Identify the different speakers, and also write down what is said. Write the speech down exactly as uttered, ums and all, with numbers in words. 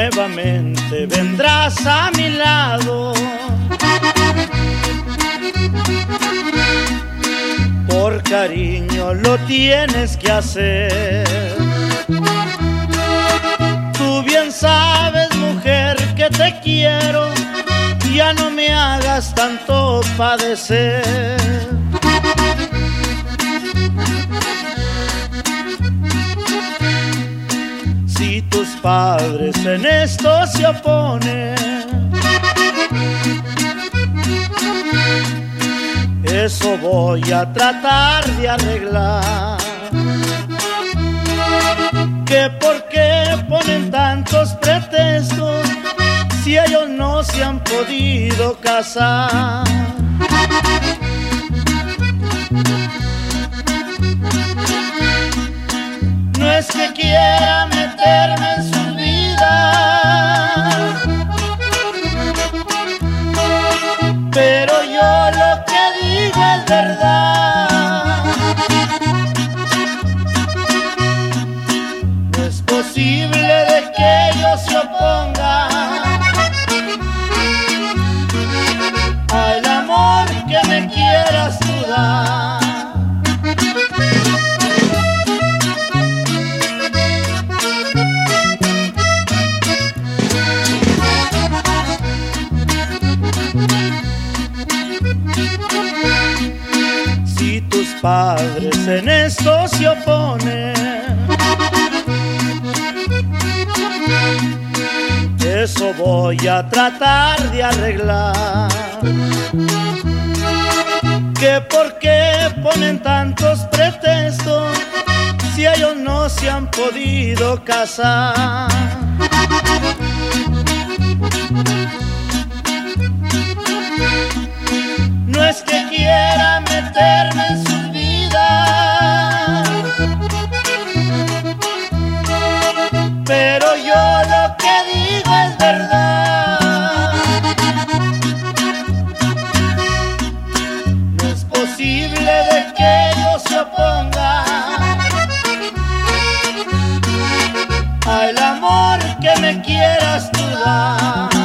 Speaker 1: nuevamente vendrás a mi lado. Por cariño lo tienes que hacer. Tú bien sabes, mujer, que te quiero, ya no me hagas tanto padecer. Si tus padres en esto se oponen, eso voy a tratar de arreglar. Que por qué ponen tantos pretextos si ellos no se han podido casar. No es que quiera meterme en su vida, pero yo lo que digo es verdad. No es posible de que ellos se opongan al amor que me quieras tú dar. Si tus padres en esto se oponen, eso voy a tratar de arreglar. Que por qué ponen tantos pretextos si ellos no se han podido casar. No es que quiera meterme en su vida, pero yo lo que digo es verdad. No es posible de que ellos se opongan al amor que me quieras tú dar.